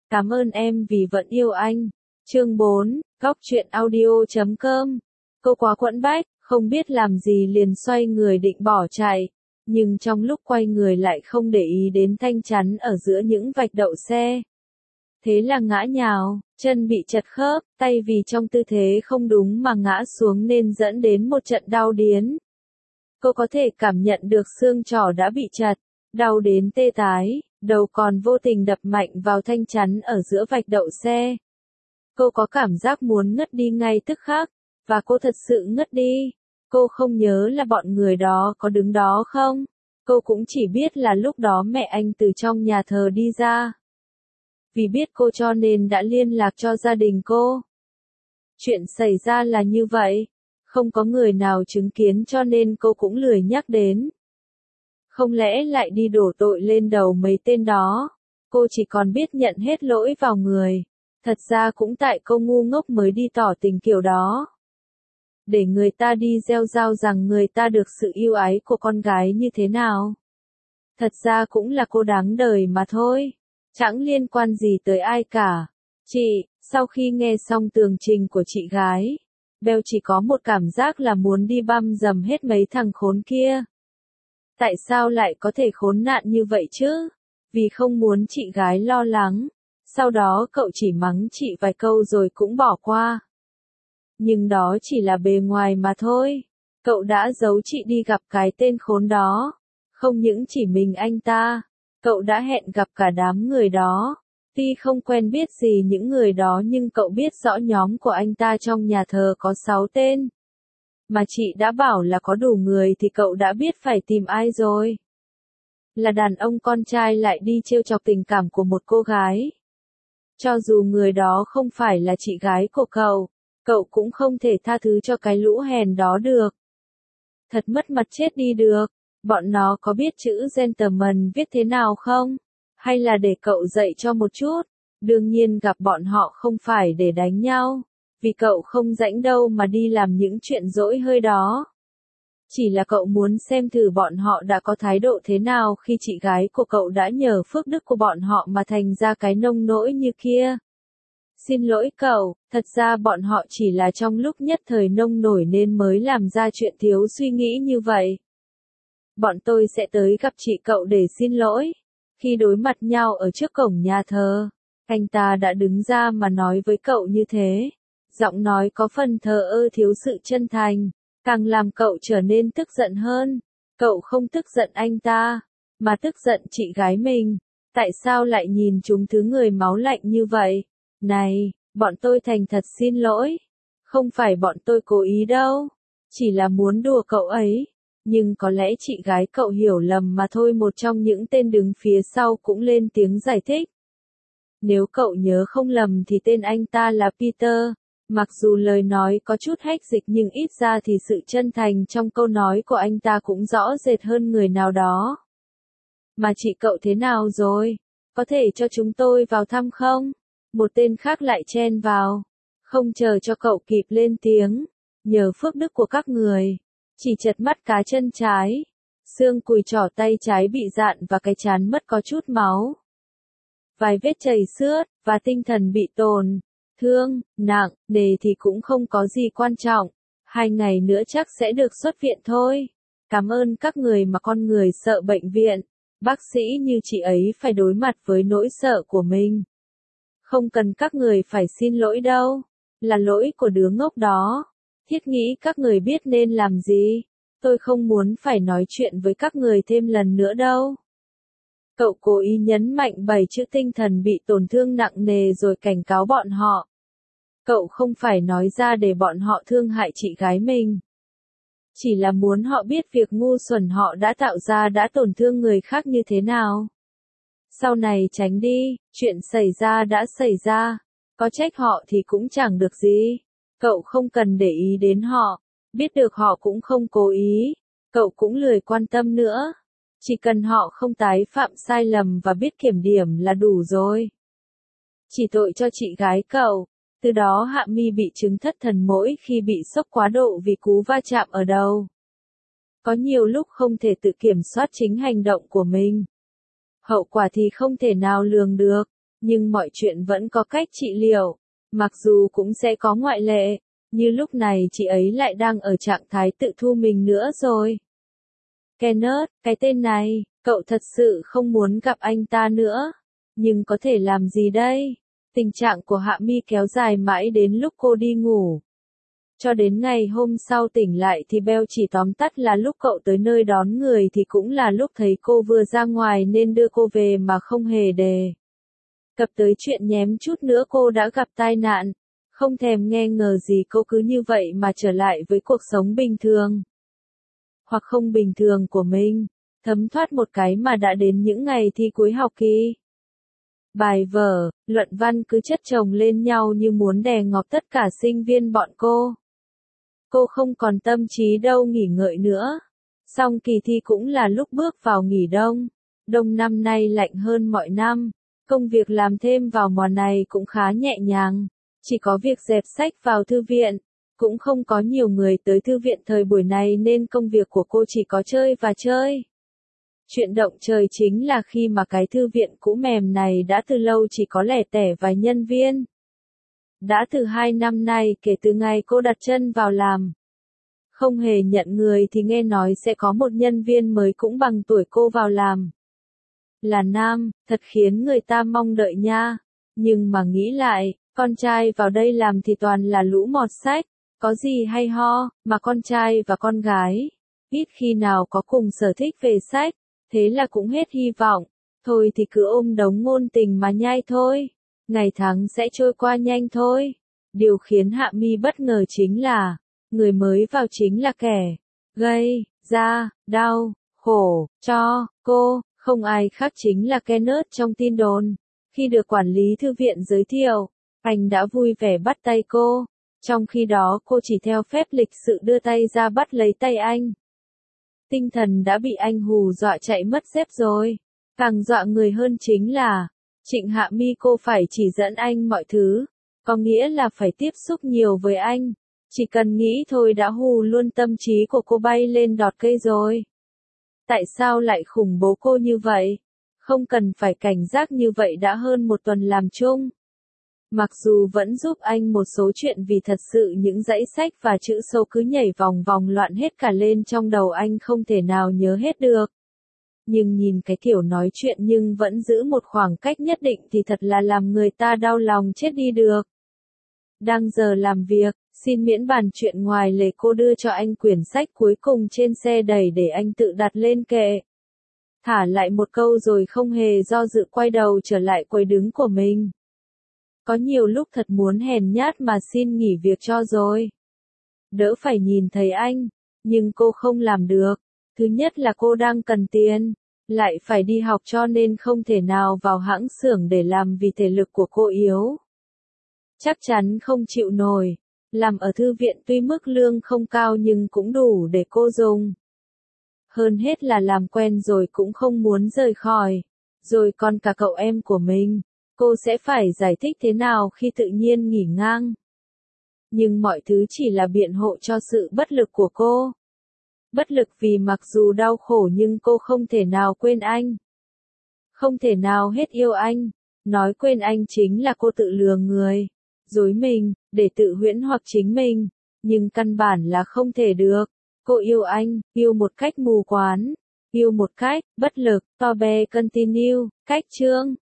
Cảm ơn em vì vẫn yêu anh. Chương 4, Góc truyện audio.com. Cô quá quẫn bách, không biết làm gì liền xoay người định bỏ chạy. Nhưng trong lúc quay người lại không để ý đến thanh chắn ở giữa những vạch đậu xe. Thế là ngã nhào, chân bị chật khớp, tay vì trong tư thế không đúng mà ngã xuống nên dẫn đến một trận đau điến. Cô có thể cảm nhận được xương trỏ đã bị chật, đau đến tê tái, đầu còn vô tình đập mạnh vào thanh chắn ở giữa vạch đậu xe. Cô có cảm giác muốn ngất đi ngay tức khắc, và cô thật sự ngất đi. Cô không nhớ là bọn người đó có đứng đó không. Cô cũng chỉ biết là lúc đó mẹ anh từ trong nhà thờ đi ra. Vì biết cô cho nên đã liên lạc cho gia đình cô. Chuyện xảy ra là như vậy. Không có người nào chứng kiến cho nên cô cũng lười nhắc đến. Không lẽ lại đi đổ tội lên đầu mấy tên đó. Cô chỉ còn biết nhận hết lỗi vào người. Thật ra cũng tại cô ngu ngốc mới đi tỏ tình kiểu đó. Để người ta đi gieo rao rằng người ta được sự yêu ái của con gái như thế nào. Thật ra cũng là cô đáng đời mà thôi. Chẳng liên quan gì tới ai cả. Chị, sau khi nghe xong tường trình của chị gái, Bell chỉ có một cảm giác là muốn đi băm dầm hết mấy thằng khốn kia. Tại sao lại có thể khốn nạn như vậy chứ? Vì không muốn chị gái lo lắng. Sau đó cậu chỉ mắng chị vài câu rồi cũng bỏ qua. Nhưng đó chỉ là bề ngoài mà thôi. Cậu đã giấu chị đi gặp cái tên khốn đó. Không những chỉ mình anh ta, cậu đã hẹn gặp cả đám người đó. Tuy không quen biết gì những người đó nhưng cậu biết rõ nhóm của anh ta trong nhà thờ có 6 tên. Mà chị đã bảo là có đủ người thì cậu đã biết phải tìm ai rồi. Là đàn ông con trai lại đi trêu chọc tình cảm của một cô gái. Cho dù người đó không phải là chị gái của cậu cũng không thể tha thứ cho cái lũ hèn đó được. Thật mất mặt chết đi được. Bọn nó có biết chữ gentleman viết thế nào không? Hay là để cậu dạy cho một chút? Đương nhiên gặp bọn họ không phải để đánh nhau. Vì cậu không rảnh đâu mà đi làm những chuyện dỗi hơi đó. Chỉ là cậu muốn xem thử bọn họ đã có thái độ thế nào khi chị gái của cậu đã nhờ phước đức của bọn họ mà thành ra cái nông nỗi như kia. Xin lỗi cậu, thật ra bọn họ chỉ là trong lúc nhất thời nông nổi nên mới làm ra chuyện thiếu suy nghĩ như vậy. Bọn tôi sẽ tới gặp chị cậu để xin lỗi. Khi đối mặt nhau ở trước cổng nhà thờ, anh ta đã đứng ra mà nói với cậu như thế. Giọng nói có phần thờ ơ thiếu sự chân thành, càng làm cậu trở nên tức giận hơn. Cậu không tức giận anh ta, mà tức giận chị gái mình. Tại sao lại nhìn chúng thứ người máu lạnh như vậy? Này, bọn tôi thành thật xin lỗi. Không phải bọn tôi cố ý đâu. Chỉ là muốn đùa cậu ấy. Nhưng có lẽ chị gái cậu hiểu lầm mà thôi. Một trong những tên đứng phía sau cũng lên tiếng giải thích. Nếu cậu nhớ không lầm thì tên anh ta là Peter. Mặc dù lời nói có chút hách dịch nhưng ít ra thì sự chân thành trong câu nói của anh ta cũng rõ rệt hơn người nào đó. Mà chị cậu thế nào rồi? Có thể cho chúng tôi vào thăm không? Một tên khác lại chen vào. Không chờ cho cậu kịp lên tiếng. Nhờ phước đức của các người. Chỉ chật mắt cá chân trái. Xương cùi trỏ tay trái bị rạn và cái trán mất có chút máu. Vài vết chảy xước, và tinh thần bị tổn thương, nặng, nề thì cũng không có gì quan trọng. 2 ngày nữa chắc sẽ được xuất viện thôi. Cảm ơn các người mà con người sợ bệnh viện. Bác sĩ như chị ấy phải đối mặt với nỗi sợ của mình. Không cần các người phải xin lỗi đâu. Là lỗi của đứa ngốc đó. Thiết nghĩ các người biết nên làm gì. Tôi không muốn phải nói chuyện với các người thêm lần nữa đâu. Cậu cố ý nhấn mạnh 7 chữ tinh thần bị tổn thương nặng nề rồi cảnh cáo bọn họ. Cậu không phải nói ra để bọn họ thương hại chị gái mình. Chỉ là muốn họ biết việc ngu xuẩn họ đã tạo ra đã tổn thương người khác như thế nào. Sau này tránh đi, chuyện xảy ra đã xảy ra. Có trách họ thì cũng chẳng được gì. Cậu không cần để ý đến họ. Biết được họ cũng không cố ý. Cậu cũng lười quan tâm nữa. Chỉ cần họ không tái phạm sai lầm và biết kiểm điểm là đủ rồi. Chỉ tội cho chị gái cậu. Từ đó Hạ Mi bị chứng thất thần mỗi khi bị sốc quá độ vì cú va chạm ở đầu. Có nhiều lúc không thể tự kiểm soát chính hành động của mình. Hậu quả thì không thể nào lường được. Nhưng mọi chuyện vẫn có cách trị liệu. Mặc dù cũng sẽ có ngoại lệ. Như lúc này chị ấy lại đang ở trạng thái tự thu mình nữa rồi. Kenneth, cái tên này, cậu thật sự không muốn gặp anh ta nữa. Nhưng có thể làm gì đây? Tình trạng của Hạ Mi kéo dài mãi đến lúc cô đi ngủ. Cho đến ngày hôm sau tỉnh lại thì Bell chỉ tóm tắt là lúc cậu tới nơi đón người thì cũng là lúc thấy cô vừa ra ngoài nên đưa cô về mà không hề đề cập tới chuyện nhém chút nữa cô đã gặp tai nạn. Không thèm nghe ngờ gì cô cứ như vậy mà trở lại với cuộc sống bình thường. Hoặc không bình thường của mình. Thấm thoát một cái mà đã đến những ngày thi cuối học kỳ. Bài vở, luận văn cứ chất chồng lên nhau như muốn đè ngọt tất cả sinh viên bọn cô. Cô không còn tâm trí đâu nghỉ ngợi nữa. Xong kỳ thi cũng là lúc bước vào nghỉ đông. Đông năm nay lạnh hơn mọi năm. Công việc làm thêm vào mùa này cũng khá nhẹ nhàng. Chỉ có việc dẹp sách vào thư viện. Cũng không có nhiều người tới thư viện thời buổi này nên công việc của cô chỉ có chơi và chơi. Chuyện động trời chính là khi mà cái thư viện cũ mềm này đã từ lâu chỉ có lẻ tẻ vài nhân viên. Đã từ 2 năm nay kể từ ngày cô đặt chân vào làm. Không hề nhận người thì nghe nói sẽ có một nhân viên mới cũng bằng tuổi cô vào làm. Là nam, thật khiến người ta mong đợi nha. Nhưng mà nghĩ lại, con trai vào đây làm thì toàn là lũ mọt sách. Có gì hay ho, mà con trai và con gái. Ít khi nào có cùng sở thích về sách. Thế là cũng hết hy vọng. Thôi thì cứ ôm đống ngôn tình mà nhai thôi. Ngày tháng sẽ trôi qua nhanh thôi. Điều khiến Hạ Mi bất ngờ chính là, người mới vào chính là kẻ gây ra đau khổ cho cô, không ai khác chính là Kenneth trong tin đồn. Khi được quản lý thư viện giới thiệu, anh đã vui vẻ bắt tay cô. Trong khi đó cô chỉ theo phép lịch sự đưa tay ra bắt lấy tay anh. Tinh thần đã bị anh hù dọa chạy mất dép rồi. Càng dọa người hơn chính là, Trịnh Hạ Mi cô phải chỉ dẫn anh mọi thứ. Có nghĩa là phải tiếp xúc nhiều với anh. Chỉ cần nghĩ thôi đã hù luôn tâm trí của cô bay lên đọt cây rồi. Tại sao lại khủng bố cô như vậy? Không cần phải cảnh giác như vậy đã hơn một tuần làm chung. Mặc dù vẫn giúp anh một số chuyện vì thật sự những dãy sách và chữ số cứ nhảy vòng vòng loạn hết cả lên trong đầu anh không thể nào nhớ hết được. Nhưng nhìn cái kiểu nói chuyện nhưng vẫn giữ một khoảng cách nhất định thì thật là làm người ta đau lòng chết đi được. Đang giờ làm việc, xin miễn bàn chuyện ngoài lề cô đưa cho anh quyển sách cuối cùng trên xe đẩy để anh tự đặt lên kệ. Thả lại một câu rồi không hề do dự quay đầu trở lại quầy đứng của mình. Có nhiều lúc thật muốn hèn nhát mà xin nghỉ việc cho rồi. Đỡ phải nhìn thấy anh, nhưng cô không làm được. Thứ nhất là cô đang cần tiền, lại phải đi học cho nên không thể nào vào hãng xưởng để làm vì thể lực của cô yếu. Chắc chắn không chịu nổi. Làm ở thư viện tuy mức lương không cao nhưng cũng đủ để cô dùng. Hơn hết là làm quen rồi cũng không muốn rời khỏi. Rồi còn cả cậu em của mình. Cô sẽ phải giải thích thế nào khi tự nhiên nghỉ ngang. Nhưng mọi thứ chỉ là biện hộ cho sự bất lực của cô. Bất lực vì mặc dù đau khổ nhưng cô không thể nào quên anh. Không thể nào hết yêu anh. Nói quên anh chính là cô tự lừa người. Dối mình, để tự huyễn hoặc chính mình. Nhưng căn bản là không thể được. Cô yêu anh, yêu một cách mù quáng. Yêu một cách, bất lực, to be continue, cách chương.